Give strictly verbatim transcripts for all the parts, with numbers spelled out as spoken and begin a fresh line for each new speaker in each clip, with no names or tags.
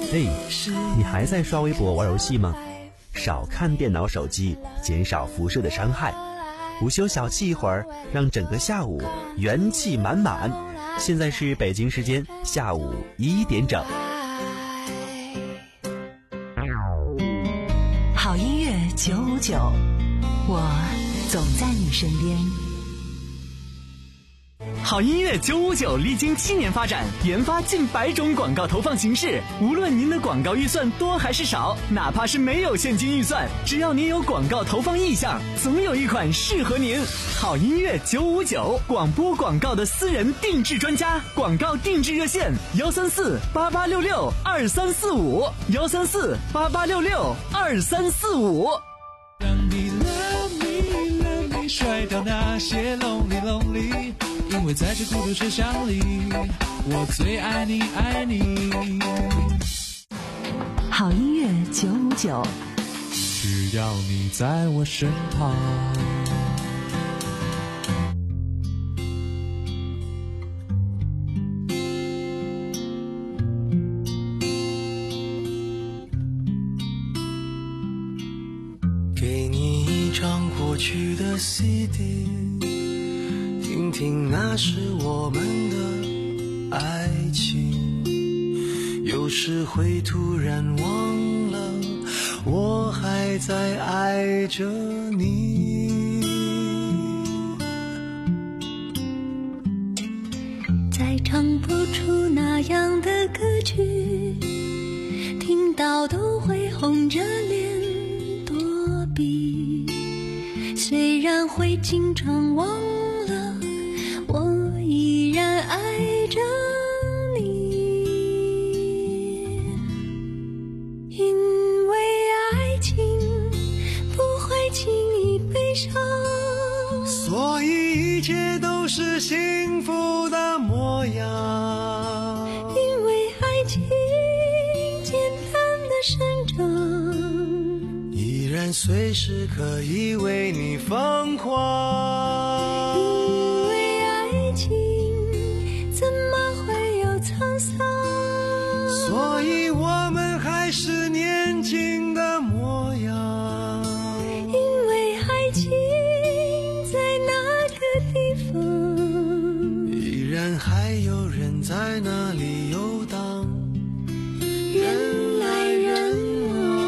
嘿，你还在刷微博玩游戏吗？少看电脑手机，减少辐射的伤害。午休小憩一会儿，让整个下午元气满满。现在是北京时间下午一点整。
好音乐九五九，我总在你身边。
好音乐九五九历经七年发展，研发近百种广告投放形式。无论您的广告预算多还是少，哪怕是没有现金预算，只要您有广告投放意向，总有一款适合您。好音乐九五九，广播广告的私人定制专家，广告定制热线幺三四八八六六二三四五幺三四八八六六二三四五。
让你 love me love me 甩掉那些 lonely lonely， 因为在这孤独车厢里，我最爱你爱你。
好音乐九五九，
只要你在我身旁。
给你一张过去的 C D， 听听那是我们的爱情。有时会突然忘了，我还在爱着你。
再唱不出那样的歌曲，听到都会红着脸躲避。虽然会经常忘了，我依然爱着你。因为爱情不会轻易悲伤，
所以一切都是幸福的模样。
因为爱情简单的生长，
依然随时可以为你疯狂。
因为爱情怎么会有沧桑，
所以我们还是年轻的模样。
因为爱情在那个地方，
依然还有人在那里游荡，
人来人往。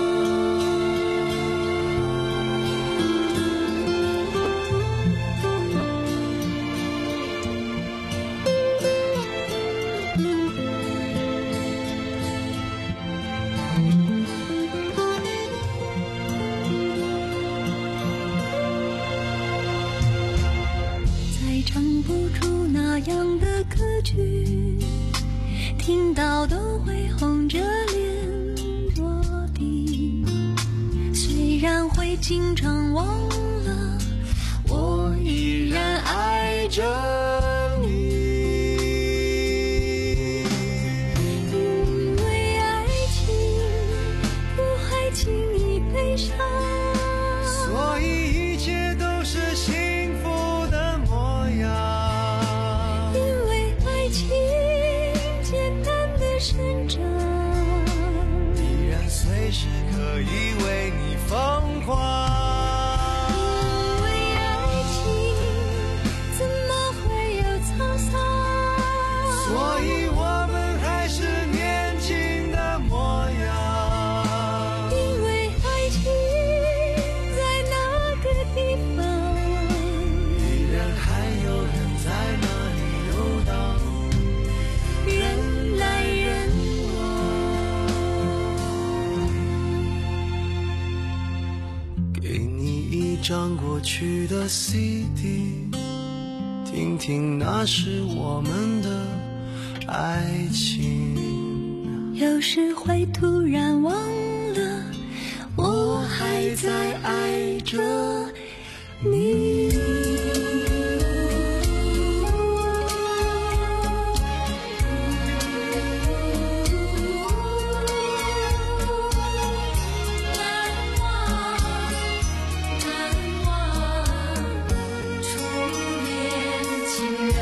再唱不出那样的歌曲，听到都会红着脸躲避。虽然会经常忘了，我依然爱着你。因为爱情不会轻易悲伤，
所以一切都是幸福的模样。
因为爱情简单的生长，
依然随时可以为你疯狂。
因为爱情怎么会有沧桑，
所以我们还是年轻的模样。
因为爱情在那个地方，
依然还有人在那里游荡，
人来人往。
给你一张过去的 C D， 听听那是我们的爱情。
有时会突然忘了，我还在爱着你。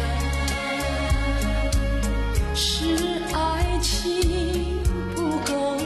是爱情不够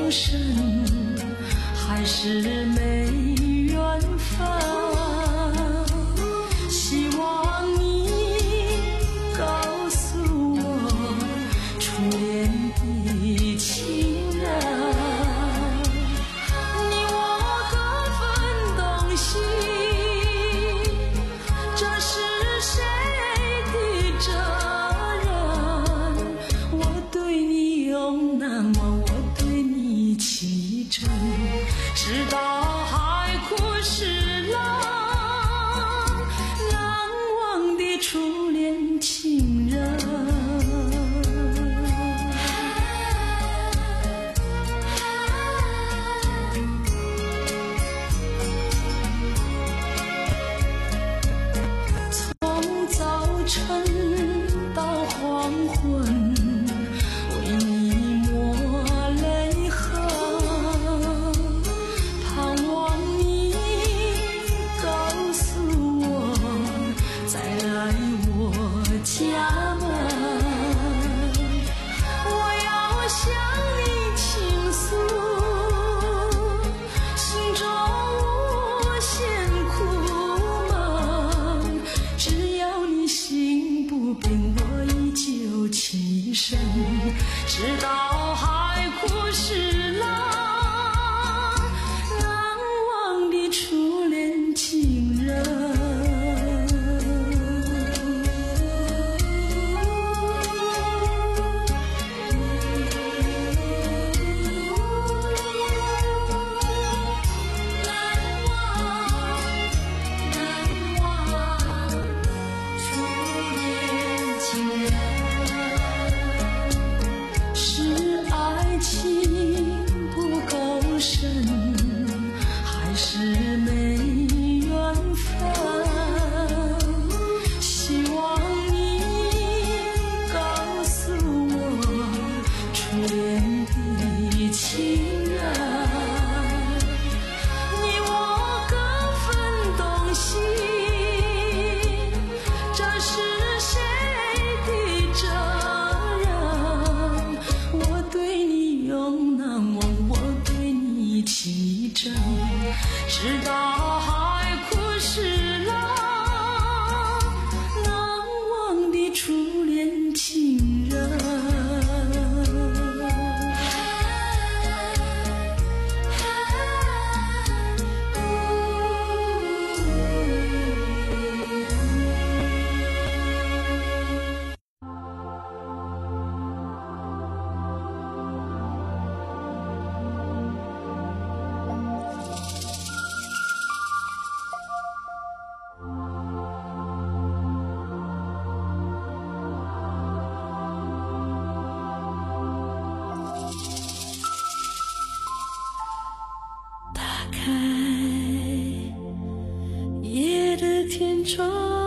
的天窗，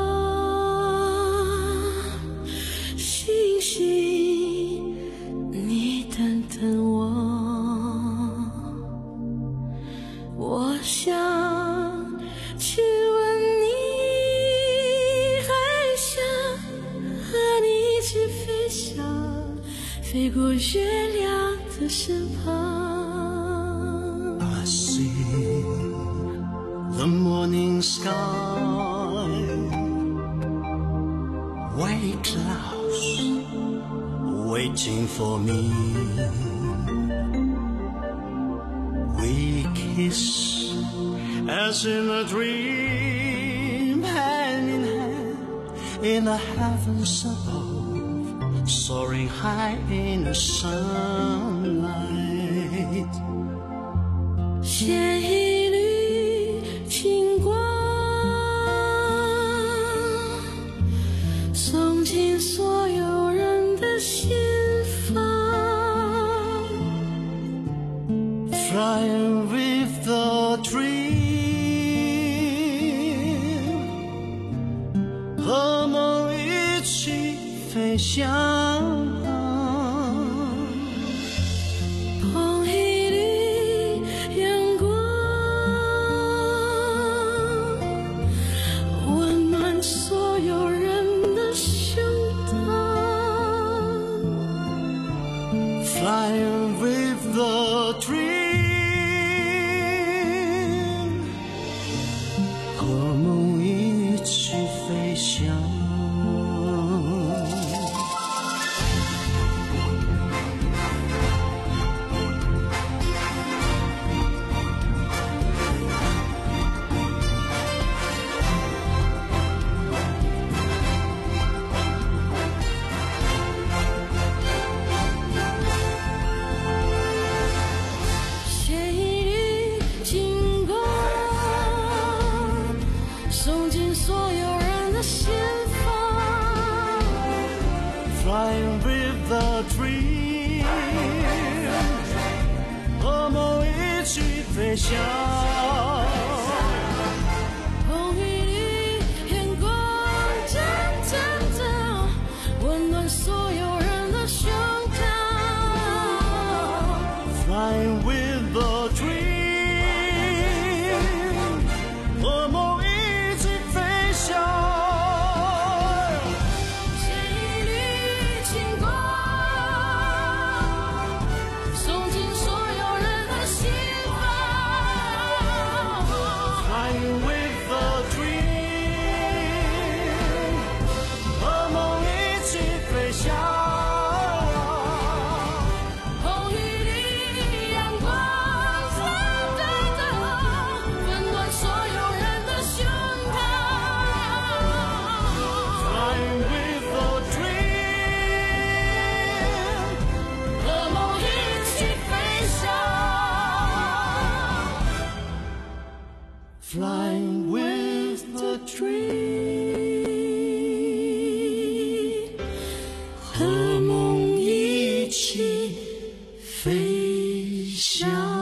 星星，你等等我。我想亲吻你，还想和你一起飞翔，飞过月亮的身旁。
I see the morning sky, white clouds waiting for me. We kiss as in a dream, hand in hand in the heavens above, soaring high in the sunlight.
写一缕情光，送进所有人的心房。
Flying with the dream， 和梦一起飞翔。Flying with the dream， 和梦一起飞翔。Flying with the dream， 和梦一起飞翔。
风雨里，阳光真真的温暖所有人的胸膛。
Flying with the dream， 和梦一起飞翔。Flying with the dream， 和梦一起飞翔。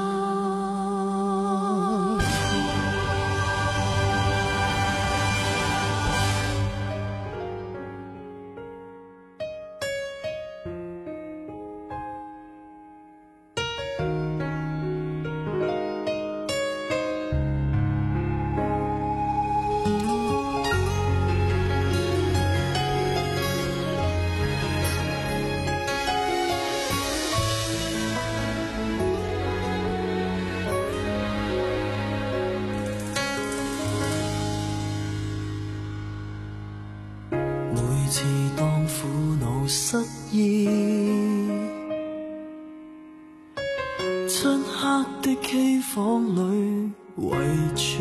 每次當苦惱失意，漆黑的機房裏圍住，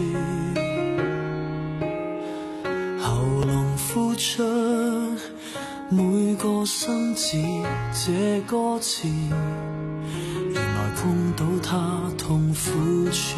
喉嚨呼出每個生字，這歌詞原來碰到他痛苦處。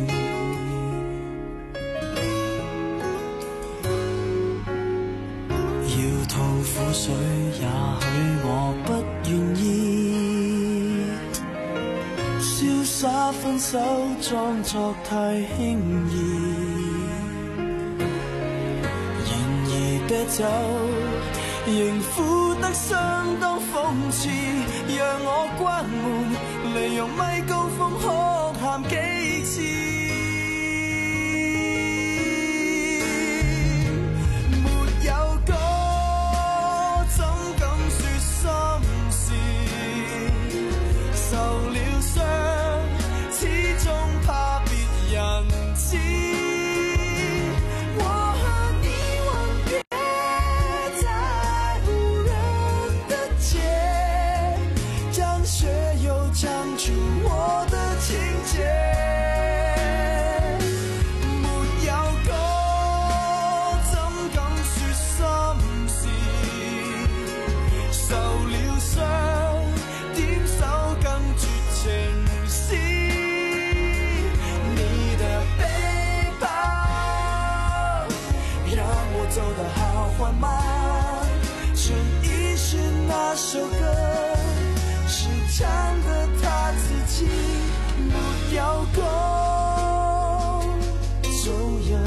吐苦水，也許我不願意，瀟灑分手裝作太輕易， 啤酒，仍苦得相當諷刺，讓我關門，利用咪高峰哭喊幾次。沒有歌，怎敢說心事？受了傷，始終怕別人知。那首歌是唱的他自己，沒有歌做人，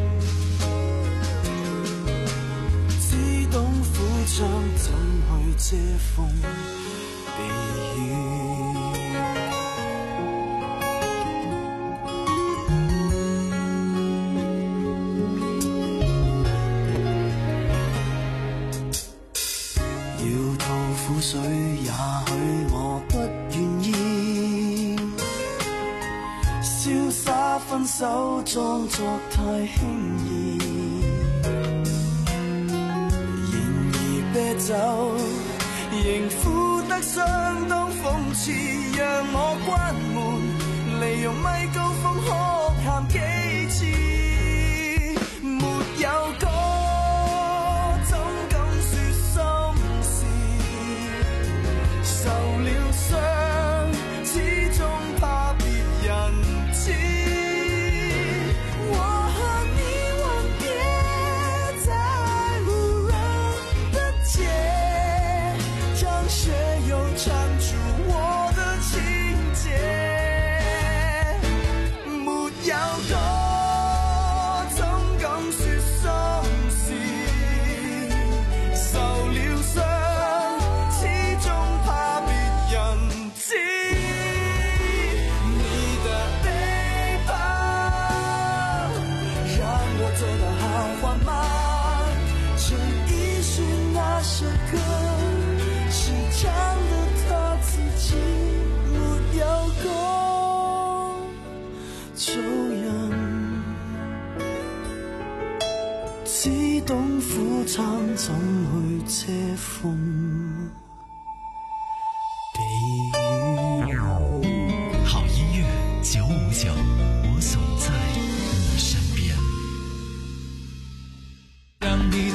只懂苦唱，怎去遮風避雨？水也許我不願意，瀟灑分手裝作太輕易，然而啤酒仍苦得相當諷刺，讓我關門，利用咪高峰哭喊幾次，沒有歌。受了傷，始終怕別人知。我和你吻別在無人的街，張學友唱出我的情節。沒有歌，怎敢說心事？受了傷。那首歌是唱的他自己，沒有歌做人，只懂苦撐，怎去遮風避雨？
好音樂九五九，我總在你身邊。
讓你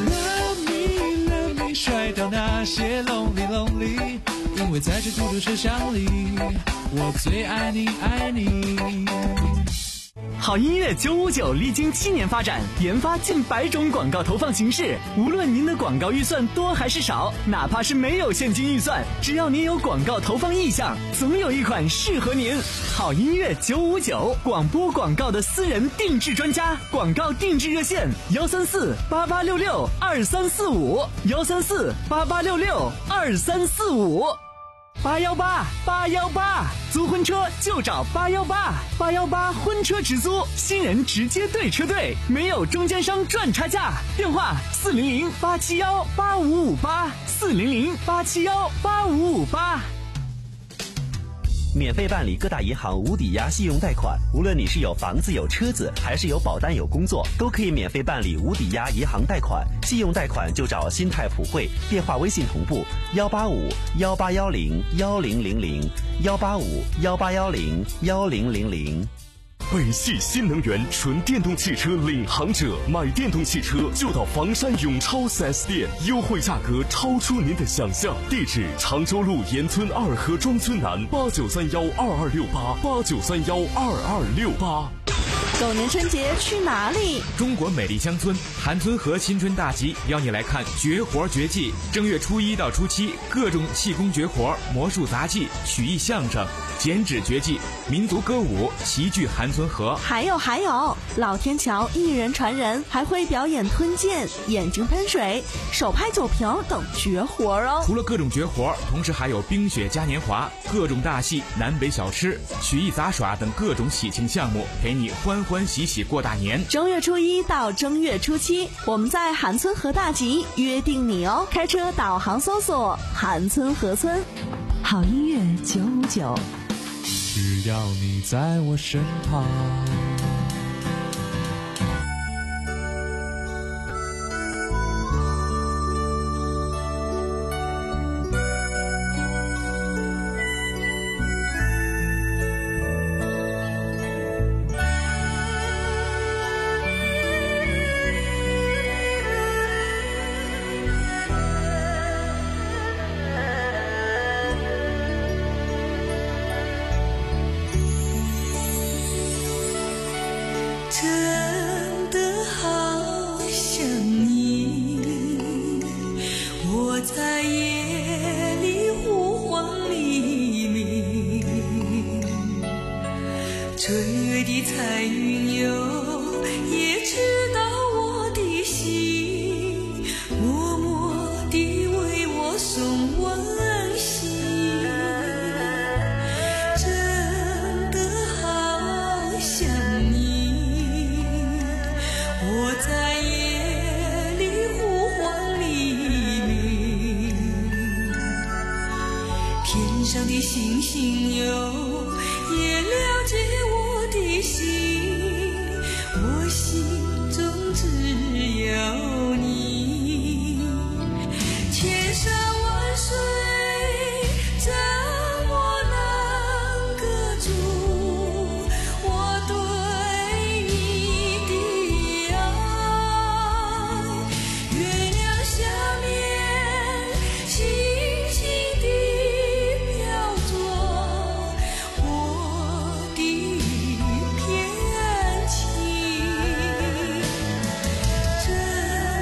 甩掉那些 lonely lonely， 因為在這孤獨車廂裡，我最愛你愛你。
好音樂九五九歷經七年發展，研發近百種廣告投放形式。無論您的廣告預算多還是少，哪怕是沒有現金預算，只要您有廣告投放意向，總有一款適合您。好音樂九五九，廣播廣告的私人定制專家，廣告定制熱線：幺三四八八六六二三四五，幺三四八八六六二三四五。八幺八八幺八，租婚車就找八幺八，八幺八婚車直租，新人直接對車隊，沒有中間商賺差價。電話四零零八七幺八五五八，四零零八七幺八五五八。
免费办理各大银行无抵押信用贷款，无论你是有房子有车子，还是有保单有工作，都可以免费办理无抵押银行贷款。信用贷款就找新泰普惠，电话微信同步幺八五幺八幺零幺零零零幺八五幺八幺零幺零零零。
北汽新能源纯电动汽车领航者，买电动汽车就到房山永超 四 S 店，优惠价格超出您的想象。地址：常州路沿村二河庄村南，八九三幺二二六八八九三幺二二六八。
狗年春节去哪里？
中国美丽乡村韩村河新春大集邀你来看绝活绝技。正月初一到初七，各种气功绝活、魔术杂技、曲艺相声、剪纸绝技、民族歌舞齐聚韩村河。
还有还有，老天桥一人传人，还会表演吞剑、眼睛喷水、手拍酒瓶等绝活哦。
除了各种绝活，同时还有冰雪嘉年华、各种大戏、南北小吃、曲艺杂耍等各种喜庆项目，陪你欢欢喜喜过大年。
正月初一到正月初七，我们在韩村河大集约定你哦。开车导航搜索韩村河村。
好音乐九五九，
只要你在我身旁。
真的好想你，我在夜里呼唤黎明，追月的彩云哟，也知道我的心，默默地为我送温馨。真的好想你，我在夜里呼唤黎明，天上的星星哟，也了解我的心，我心中只有你。千山万水怎么能隔住我对你的爱？月亮下面轻轻地飘着我的一片情。真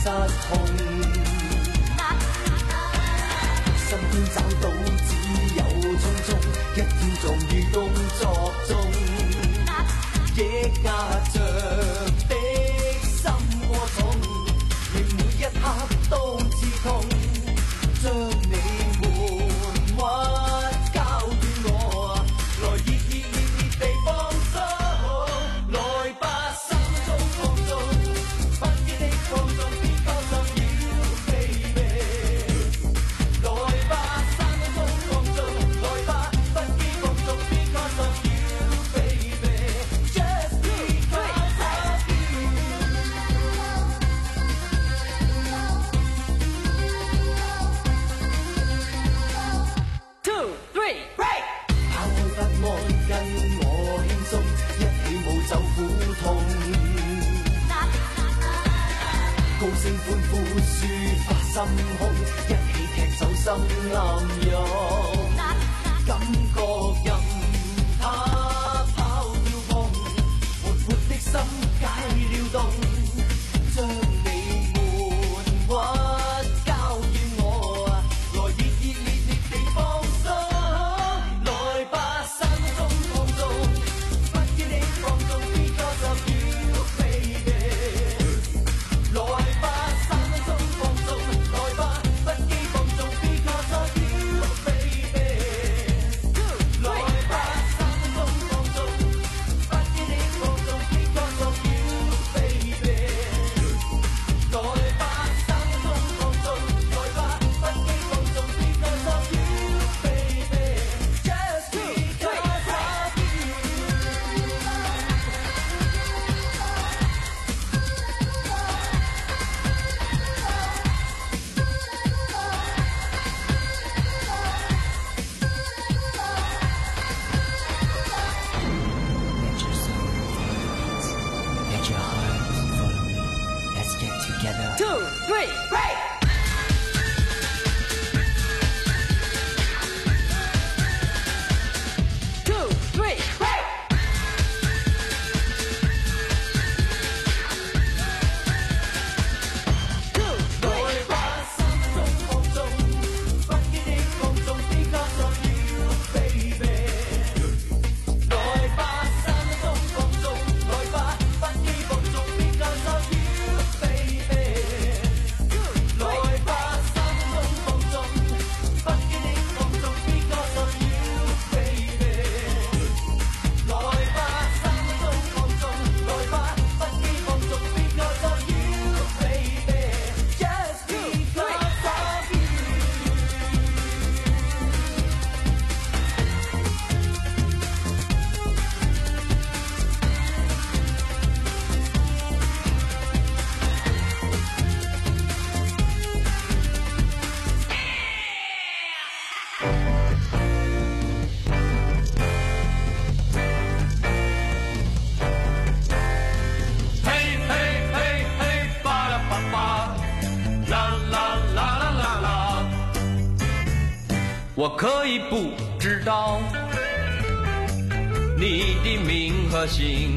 失控，身邊找到只有匆匆，一天終於工作中，抑壓着的心過重，令每一刻都刺痛，將你悶屈交予我，來熱熱熱熱地放鬆，來吧心中放縱，不羈的放縱 because of you baby， 來吧心中放縱，來吧不羈放縱 because of you baby， just because of you。
Two, three, break。
拋開不安，跟我輕鬆，一起舞走苦痛，高聲歡呼抒發心胸，一起踢走心暗湧，感覺任它跑跳碰，活潑的心解了凍，將你悶屈交予我，來熱熱烈烈地放鬆，來吧心中放縱，不羈的放縱 because of you baby， 來吧心中放縱，來吧不羈放縱 because of you baby， 來吧心中放縱，不羈的放縱 because of you baby， 來吧心中放縱，來吧不羈放縱 because of you baby， just because of you。 Let your soul follow your beats. Let your heart follow me. Let's get together.
Two, three, break。 Two, three, break。 Two, three。
來吧心中放縱，不羈的放縱 because of you baby， 來吧心中放縱，來吧不羈放縱 because of you baby， 來吧心中放縱，不羈的放縱 because of you baby， 來吧心中放縱，來吧不羈放縱 because of you baby，just because of you。 嘿嘿嘿嘿，巴拉巴巴，啦啦啦啦啦啦。我可以不知道你的名和姓，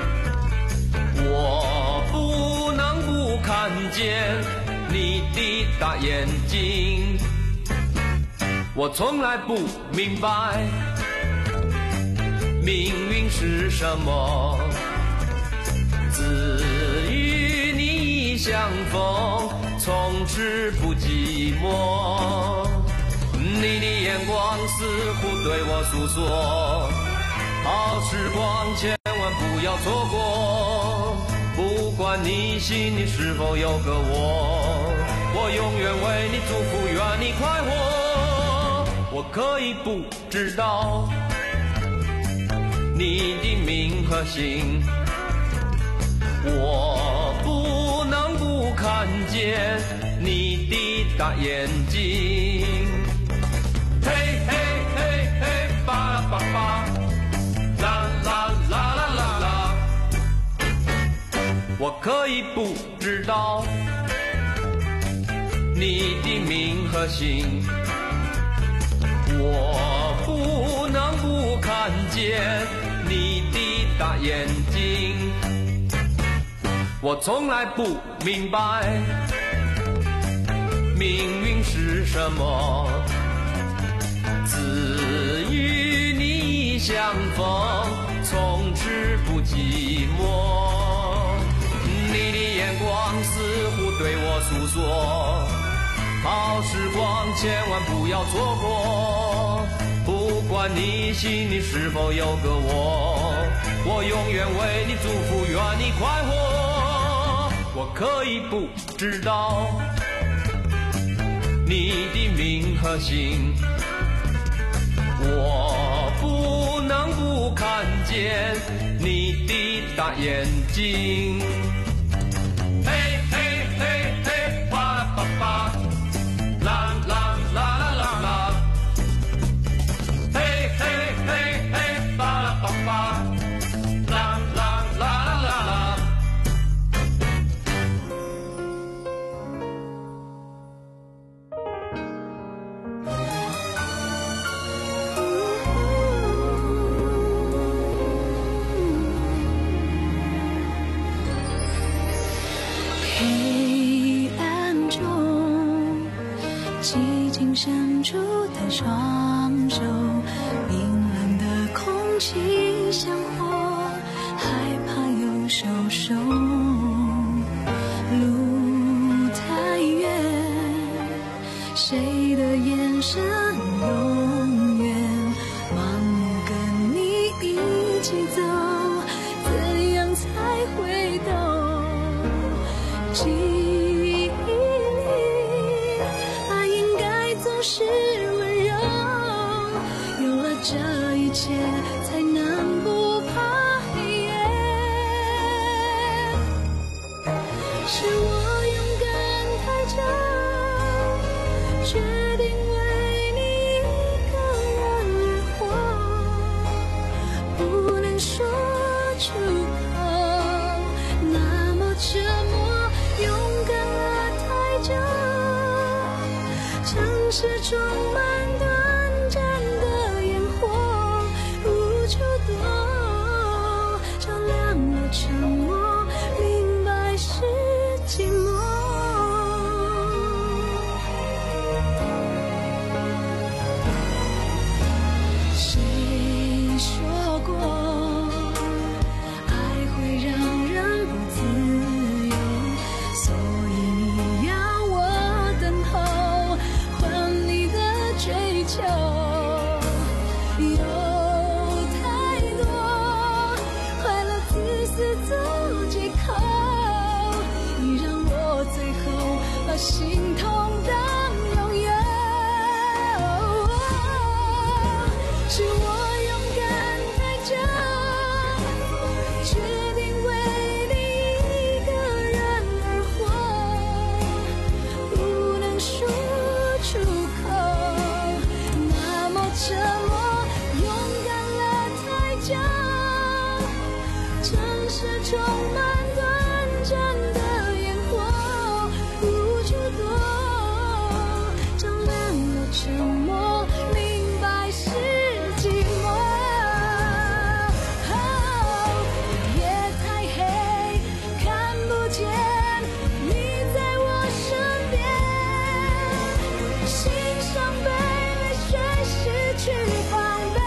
我不能不看见你的大眼睛。我从来不明白命运是什么。自与你相逢，从此不寂寞。你的眼光似乎对我诉说，好时光千万不要错过。不管你心里是否有个我，我永远为你祝福，愿你快活。我可以不知道你的名和姓，我不能不看见你的大眼睛。嘿嘿嘿嘿，巴拉巴巴，啦啦啦啦啦啦。我可以不知道你的名和姓，我不能不看见你的大眼睛。
我从来不明白命运是什么，自与你相逢，从此不寂寞。你的眼光似乎对我诉说，好时光千万不要错过。不管你心里是否有个我，我永远为你祝福，愿你快活。我可以不知道你的名和姓，我不能不看见你的大眼睛。嘿嘿嘿嘿，巴拉巴巴，啦啦啦啦啦啦，嘿嘿嘿嘿，巴拉巴巴，啦啦啦啦啦啦。
黑暗中，寂静伸出的双手，冰冷的空气像火，害怕又受伤。路太远，谁的眼神永远盲目跟你一起走，怎样才会懂？记忆里，爱应该总是温柔，有了这一切，才能不怕黑夜。是我勇敢太久，决定为你一个人而活，不能说出口，那么沉默。勇敢了太久，城市充满短暂的烟火，无处躲，照亮了沉默，明白是寂寞。谁说过，爱会让人不自由？所以你要我等候，换你的追求。有太多快乐自私做借口，你让我最后把心痛当拥有。是我勇敢太久，决定为你一个人而活，不能说出口，那么沉默。勇敢了太久，城市充满短暂的烟火，无处躲，照亮了沉默，明白是寂寞。夜太黑，看不见你在我身边，心伤悲，泪水失去防备。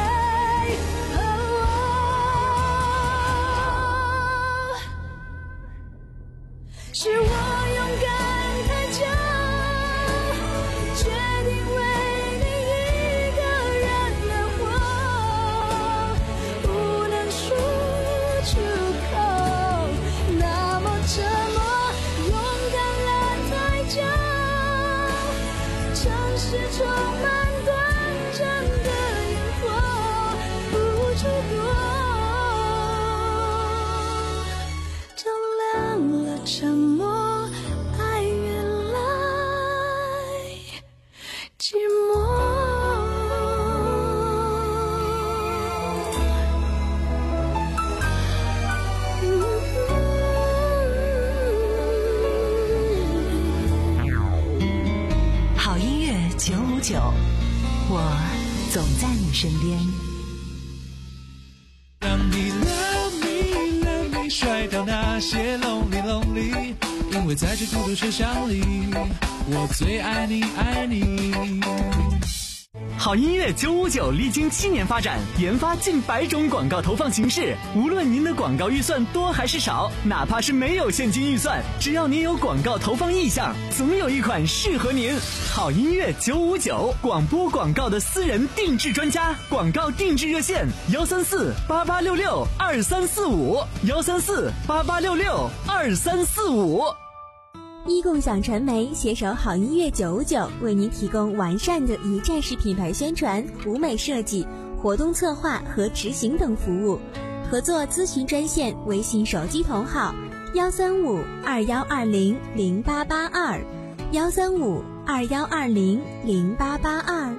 是我勇敢太久，决定为你一个人而活，不能说出口，那么沉默。勇敢了太久，城市充满短暂的烟火，无处躲，照亮了沉默，爱原来寂寞。
好音乐九五九，我总在你身边。
让你 love me love me 甩掉那些 lonely lonely， 因为在这孤独车厢里，我最爱你爱你。
好音乐九五九历经七年发展，研发近百种广告投放形式。无论您的广告预算多还是少，哪怕是没有现金预算，只要您有广告投放意向，总有一款适合您。好音乐九五九，广播广告的私人定制专家，广告定制热线：幺三四八八六六二三四五，幺三四八八六六二三四五。
一共享传媒携手好音乐九五九，为您提供完善的一站式品牌宣传、舞美设计、活动策划和执行等服务。合作咨询专线：微信手机同号幺三五二幺二零零八八二，幺三五二幺二零零八八二。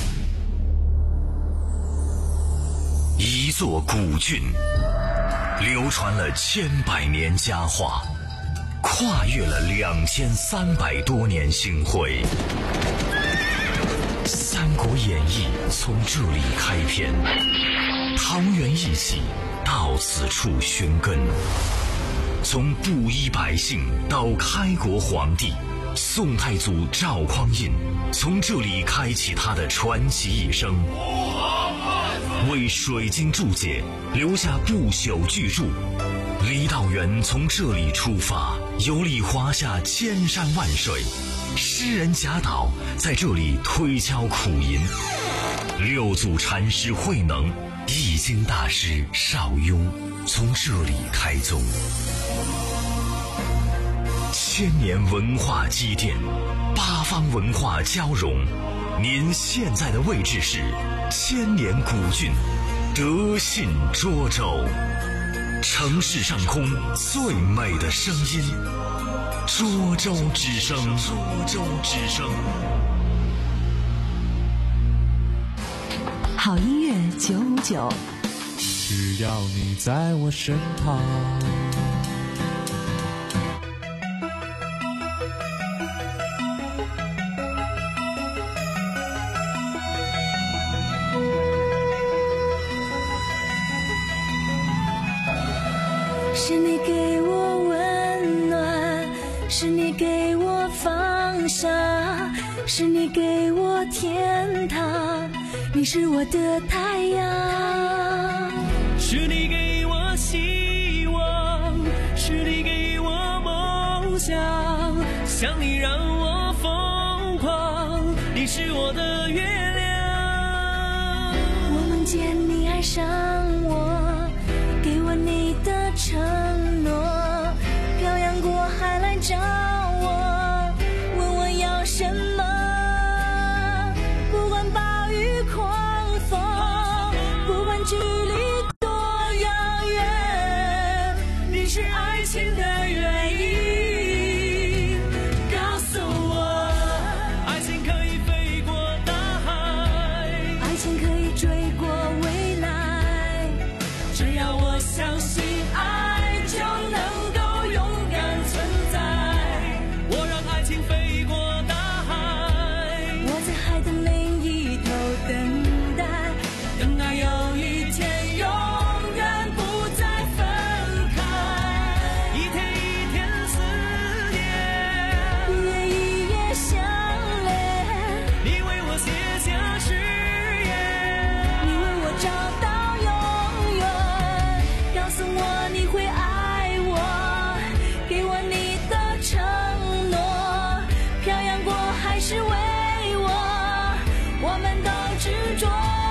一座古郡，流传了千百年佳话。跨越了两千三百多年星辉，《三国演义》从这里开篇，桃园一起到此处寻根。从布衣百姓到开国皇帝，宋太祖赵匡胤从这里开启他的传奇一生，为水晶注解留下不朽巨著。李道元从这里出发，游历华夏千山万水，诗人贾岛在这里推敲苦吟，六祖禅师慧能、易经大师邵雍从这里开宗。千年文化积淀，八方文化交融，您现在的位置是千年古郡德信涿州。城市上空最美的声音，涿州之声。涿州之声。
好音乐九五九，
只要你在我身旁。
是你给我温暖，是你给我放下，是你给我天堂，你是我的太阳。
是你给我希望，是你给我梦想，想你让我疯狂，你是我的月亮。
我梦见你爱上我，给我你的承诺，漂洋过海来找我，问我要什么，不管暴雨狂风，不管距离多遥远，你是爱情的原因，告诉我，
爱情可以飞过大海，
爱情可以追过未来，只要我相信爱就能够勇敢存在。
我让爱情飞过大海，
我在海的另一头等待，等待有一天永远不再分开。
一天一天思念，
一夜一夜相恋，
你为我写下誓言，
你为我找到永远，告诉我你会爱我，给我你的承诺，漂洋过海是为我，我们都执着，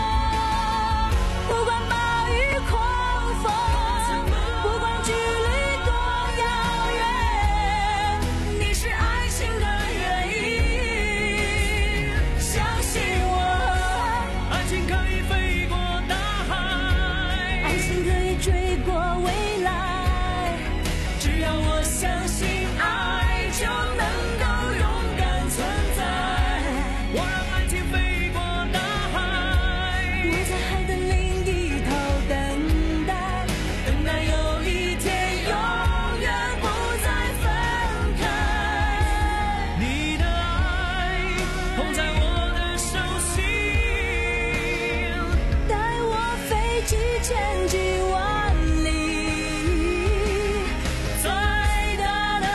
不管暴雨狂风，不管距离多遥远，你是爱情的原因，相信我，
爱情可以飞过大海，
爱情可以追过未来，只要我相信爱就能够勇敢存在。
我让爱情飞过大海，
我在海的另一头等待，等待有一天永远不再分开。
你的爱捧在我的手心，
带我飞几千几万里，最大的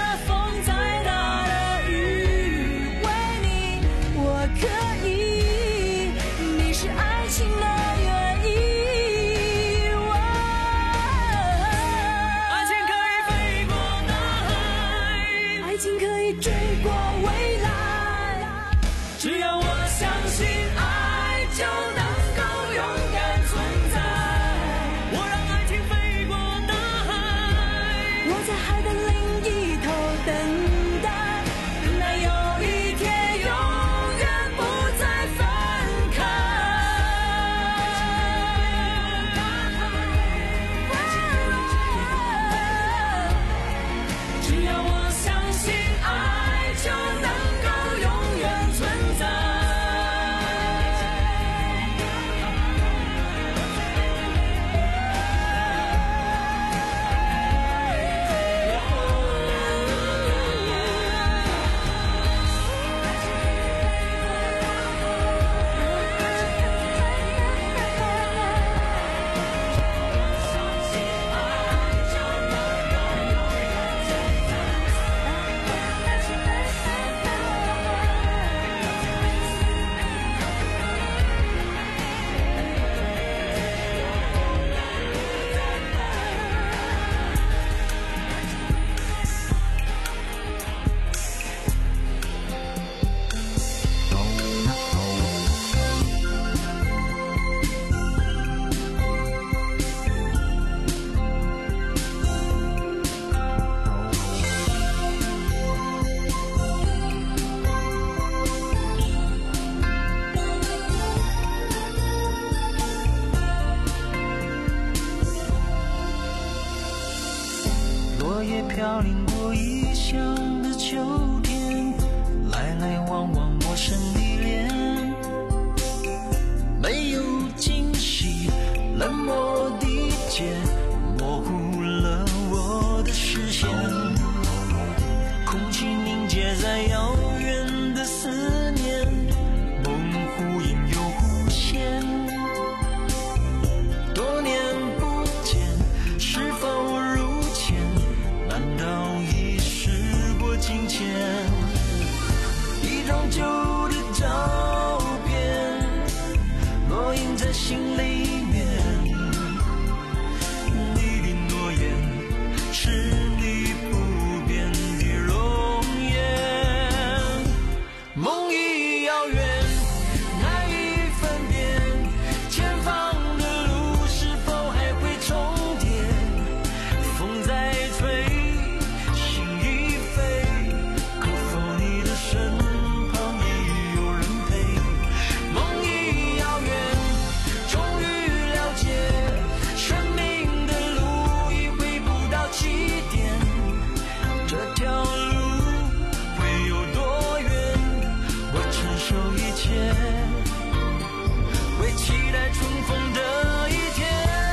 飘零过异乡的秋天，来来往往陌生的脸，没有惊喜，冷漠的街模糊了我的视线，空气凝结在遥远的思念，梦忽隐又忽现，多年不见，是否如前？难道已时过境迁？一张旧的照片，落印在心里面，你的诺言是你不变的容颜，梦已遥远，难以分辨，前方的路是否还会重叠？风在吹，心已飞，可否你的身旁已有人陪？梦已遥远，终于了解，生命的路已回不到起点，这条路会有多远？我承受一切，为期待重逢的一天。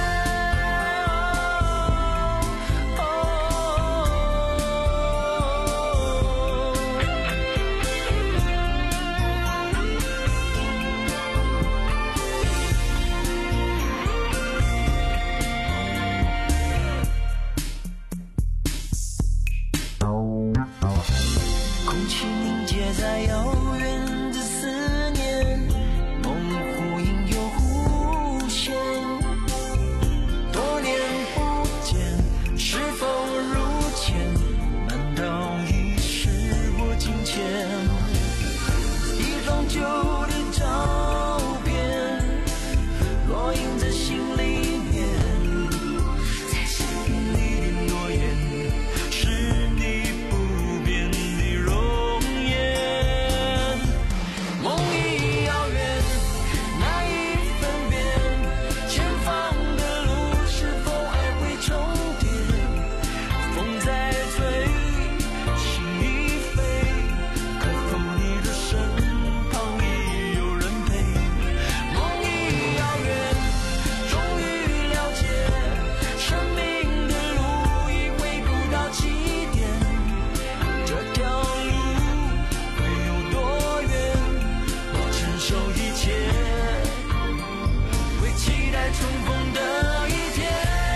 空气凝结在遥远的思念，梦忽隐又忽现，多年不见，是否如前？难道已时过境迁？一张旧的照片，落印在心里面，你的诺言是你不变的容颜，梦已遥远，难以分辨，前方的路是否还会重叠？风在吹，心已飞，可否你的身旁已有人陪？梦已遥远，终于了解，生命的路已回不到起点，这条路会有多远？我承受一切，为期待重逢的一天。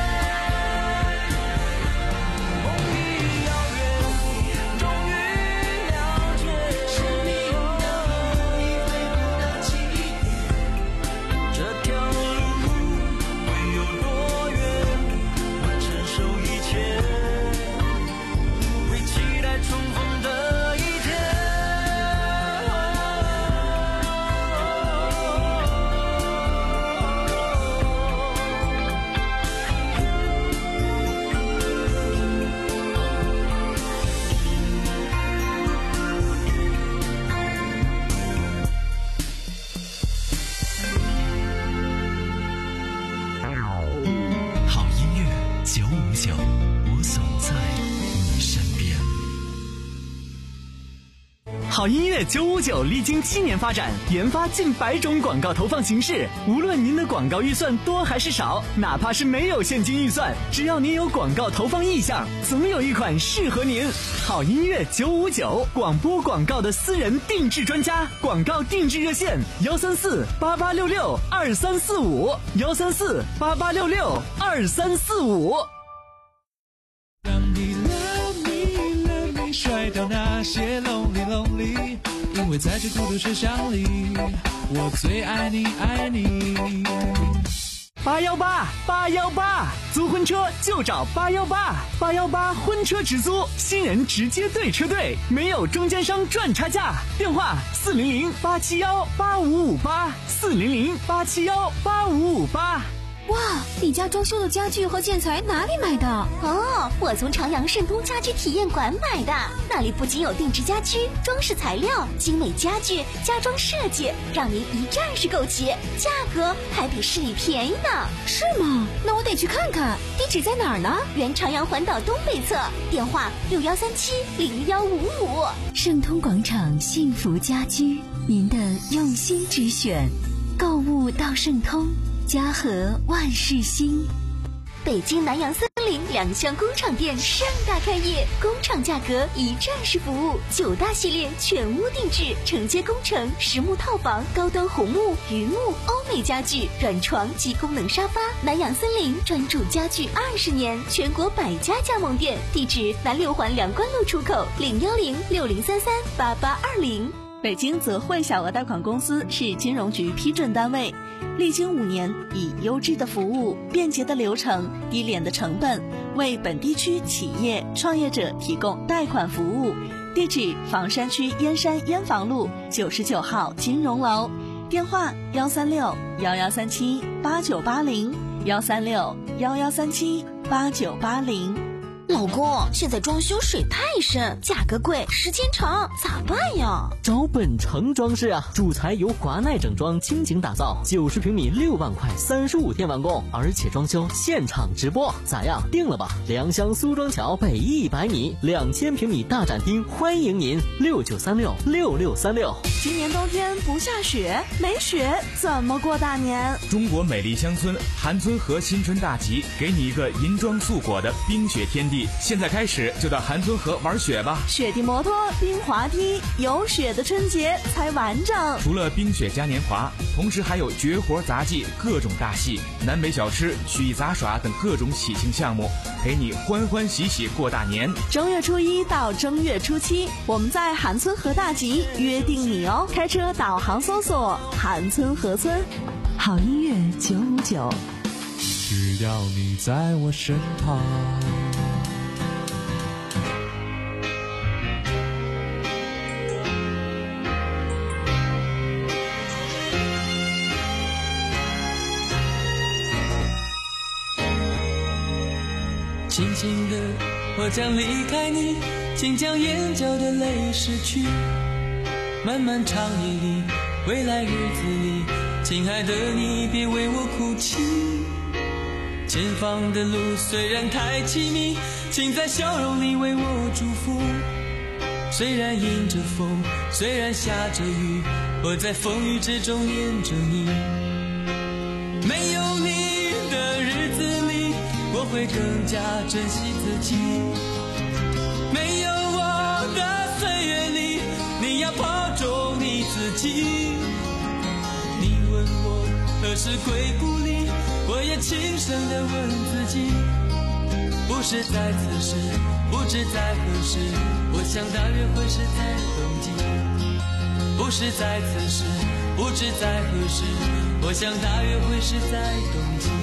梦已遥远，终于了解，生命的路已回不到起点，这条路会有多远？我承受一切，为期待重逢的一天。
好音乐九五九，我总在你身边。
好音乐九五九历经七年发展，研发近百种广告投放形式。无论您的广告预算多还是少，哪怕是没有现金预算，只要您有广告投放意向，总有一款适合您。好音乐九五九，广播广告的私人定制专家，广告定制热线：幺三四八八六六二三四五，幺三四八八六六二三四五。
让你 love me love me 甩掉那些 lonely lonely， 因为在这孤独车厢里，我最爱你爱你。
八幺八八幺八，租婚车就找八幺八，八幺八婚车直租，新人直接对车队，没有中间商赚差价。电话四零零八七幺八五五八，四零零八七幺八五五八。
哇，你家装修的家具和建材哪里买的？
哦，我从朝阳盛通家居体验馆买的，那里不仅有定制家居、装饰材料、精美家具、家装设计，让您一站式购齐，价格还比市里便宜呢。
是吗？那我得去看看。地址在哪儿呢？
原朝阳环岛东北侧，电话六幺三七零幺五五。
盛通广场幸福家居，您的用心之选。购物到盛通，家和万事兴。
北京南洋森林两厢工厂店盛大开业，工厂价格一站式服务，九大系列全屋定制，承接工程、实木套房、高端红木、榆木、欧美家具、软床及功能沙发。南洋森林专注家具二十年，全国百家加盟店，地址南六环梁关路出口零幺零六零三三八八二零。
北京泽汇小额贷款公司是金融局批准单位，历经五年，以优质的服务、便捷的流程、低廉的成本，为本地区企业创业者提供贷款服务。地址：房山区燕山燕房路九十九号金融楼，电话：幺三六幺幺三七八九八零，幺三六幺幺三七八九八零。
老公，现在装修水太深，价格贵，时间长，咋办呀？
找本城装饰啊，主材由华奈整装倾情打造，九十平米六万块，三十五天完工，而且装修现场直播，咋样？定了吧？良乡苏庄桥北一百米，两千平米大展厅，欢迎您，六九三六六六三六。
今年冬天不下雪，没雪怎么过大年？
中国美丽乡村韩村河新春大集，给你一个银装素裹的冰雪天地。现在开始就到韩村河玩雪吧，
雪地摩托、冰滑梯，有雪的春节才完整。
除了冰雪嘉年华，同时还有绝活杂技、各种大戏、南北小吃、曲艺杂耍等各种喜庆项目，陪你欢欢喜喜过大年。
正月初一到正月初七，我们在韩村河大集约定你哦。开车导航搜索韩村河村。
好音乐九五九，
只要你在我身旁。
轻轻的，我将离开你，请将眼角的泪拭去。漫漫长夜里，未来日子里，亲爱的你别为我哭泣。前方的路虽然太凄迷，请在笑容里为我祝福。虽然迎着风，虽然下着雨，我在风雨之中念着你。没有你的日子里，我会更加珍惜自己。没有我的岁月里，你要保重你自己。你问我何时归故里，我也轻声地问自己。不是在此时，不知在何时，我想大约会是在冬季。不是在此时，不知在何时，我想大约会是在冬季。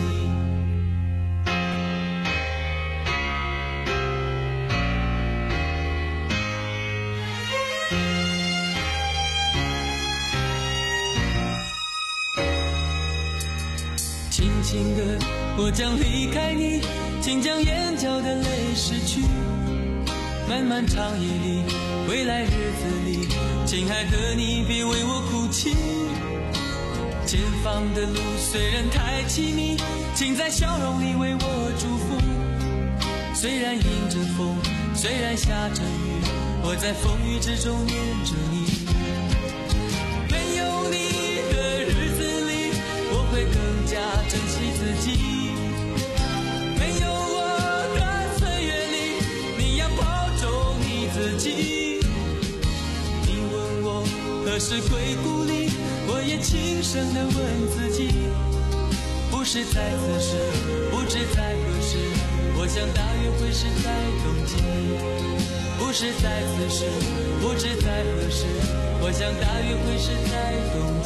轻轻的，我将离开你，请将眼角的泪拭去。漫漫长夜里，未来日子里，亲爱的你别为我哭泣。前方的路虽然太凄迷，请在笑容里为我祝福。虽然迎着风，虽然下着雨，我在风雨之中念着你。没有你的日子里，我会更加珍惜自己。没有我的岁月里，你要保重你自己。你问我何时归故里，我也轻声地问自己。不是在此时，不知在何时，我想大约会是在冬季。不是在此时，不知在何时，我想大约会是在冬季。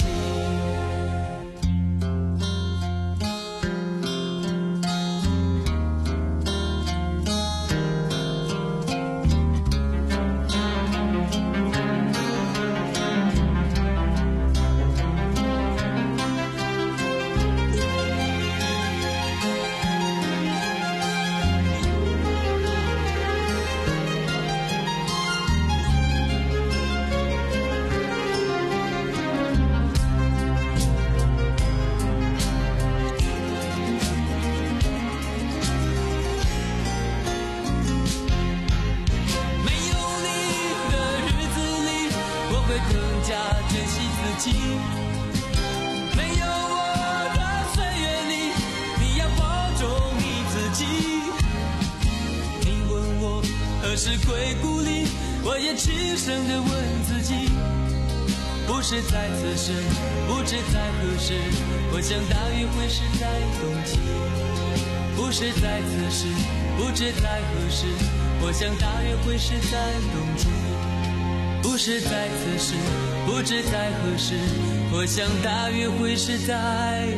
是归故里，我也只剩着问自己，不是在此时，不知在何时，我想大约会是在冬季。不是在此时，不知在何时，我想大约会是在冬季。不是在此时，不知在何时，我想大约会是在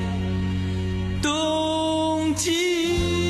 冬季。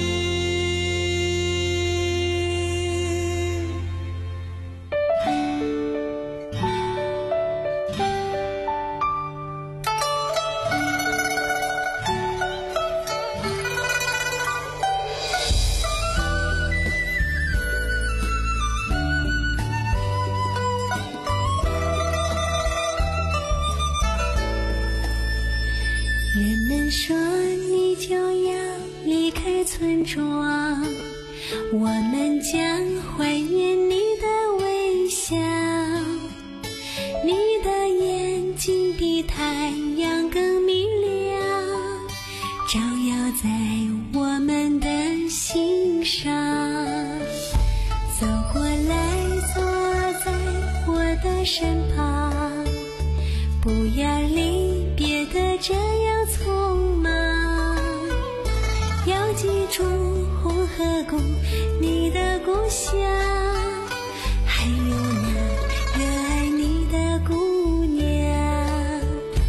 人们说你就要离开村庄，我们将怀念你的微笑，你的眼睛比太阳更明亮，照耀在我们的心上。走过来，坐在我的身旁，不要离别的这样匆忙，要记住红河谷，你的故乡，还有那热爱你的姑娘。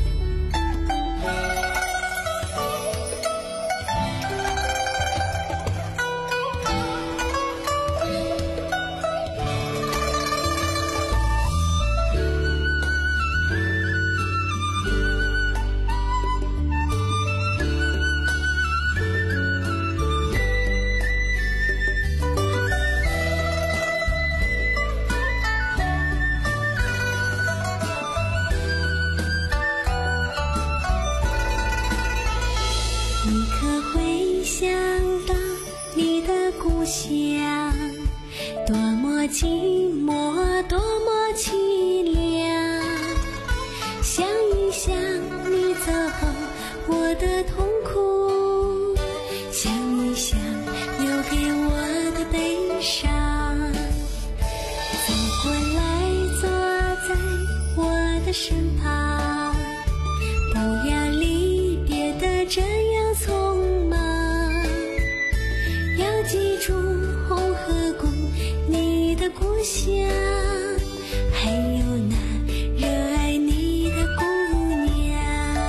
你可会想到你的故乡，多么寂寞，多么凄凉。想一想你走后我的痛苦，想一想留给我的悲伤。走过来，坐在我的身旁，不要离别的这样匆忙，要记住红河谷，你的故乡，还有那热爱你的姑娘。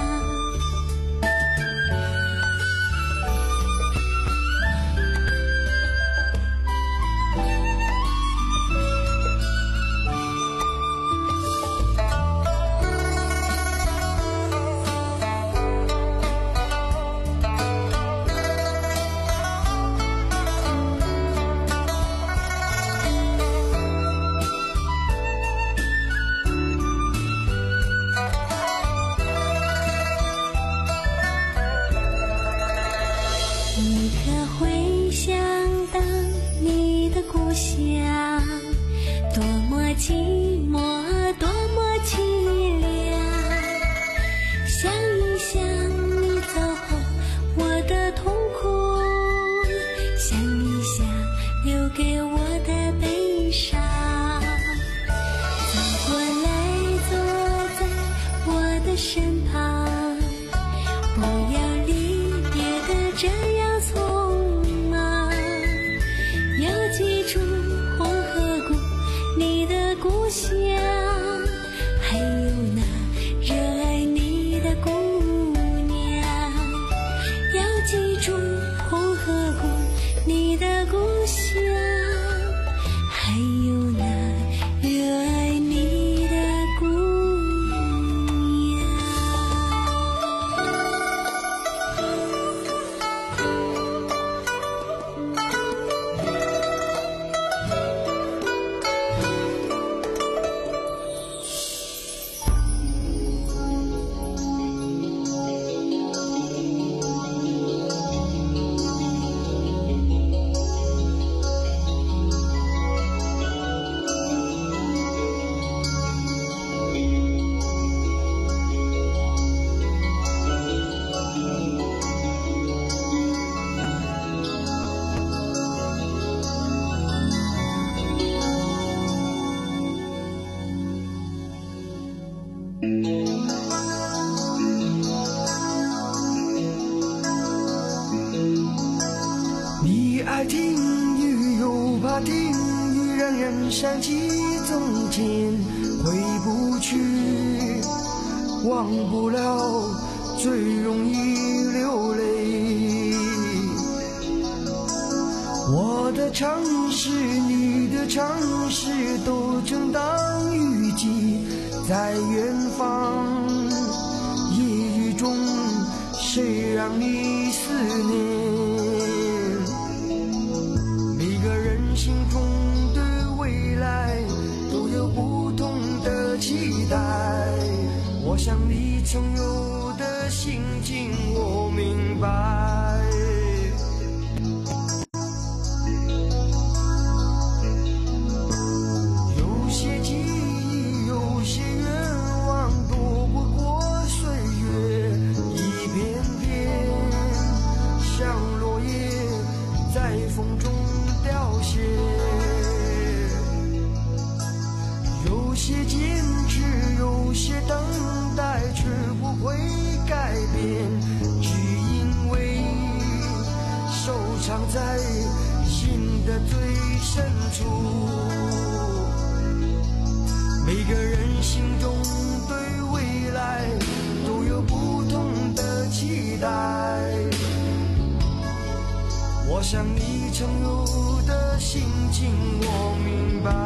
你可会想到你的故乡，多么寂寞，多么凄凉。想一想你走后我的痛苦，想一想留给我的悲伤。走过来，坐在我的身旁，不要离别的这样匆忙，要记住红河谷，你的故乡，还有那热爱你的姑娘。要记住红河谷，你的故乡，还有那热爱你的姑娘。
怕听雨又怕听雨，让人想起从前，回不去，忘不了，最容易流泪。我的城市，你的城市，都正当雨季，在远方，夜雨中，谁让你思念？每个人心中对未来都有不同的期待，我想你曾有的心情我明白。有些记忆，有些愿望，躲不过岁月，一片片像落叶在风中凋谢。有些坚持，有些等待，却不会改变，只因为收藏在心的最深处。每个人心中对未来都有不同的期待，我想你曾有的心情我明白。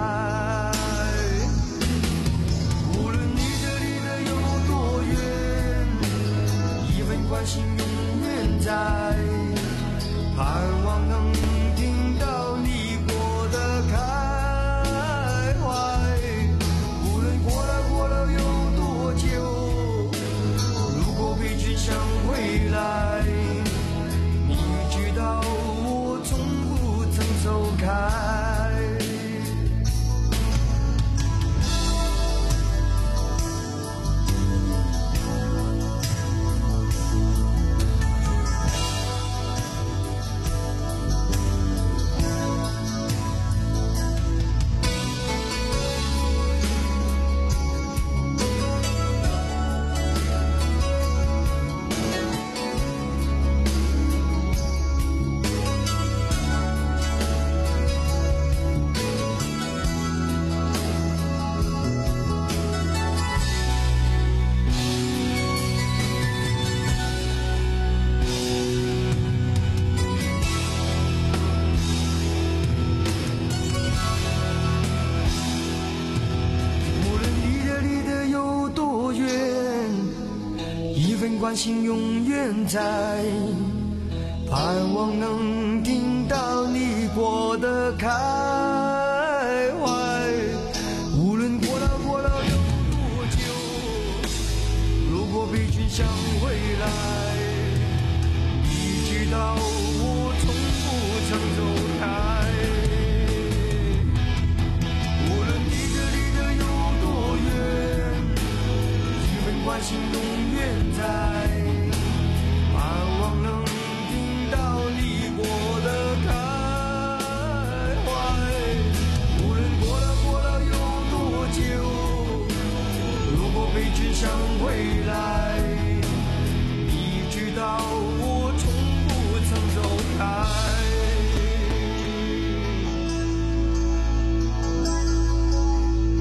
无论你的离得有多远，一份关心永远在，盼望能听到你过的开怀。无论过了过了有多久，如果疲倦想回来，你知道我从不曾走开。关心永远在，盼望能听到你过得开。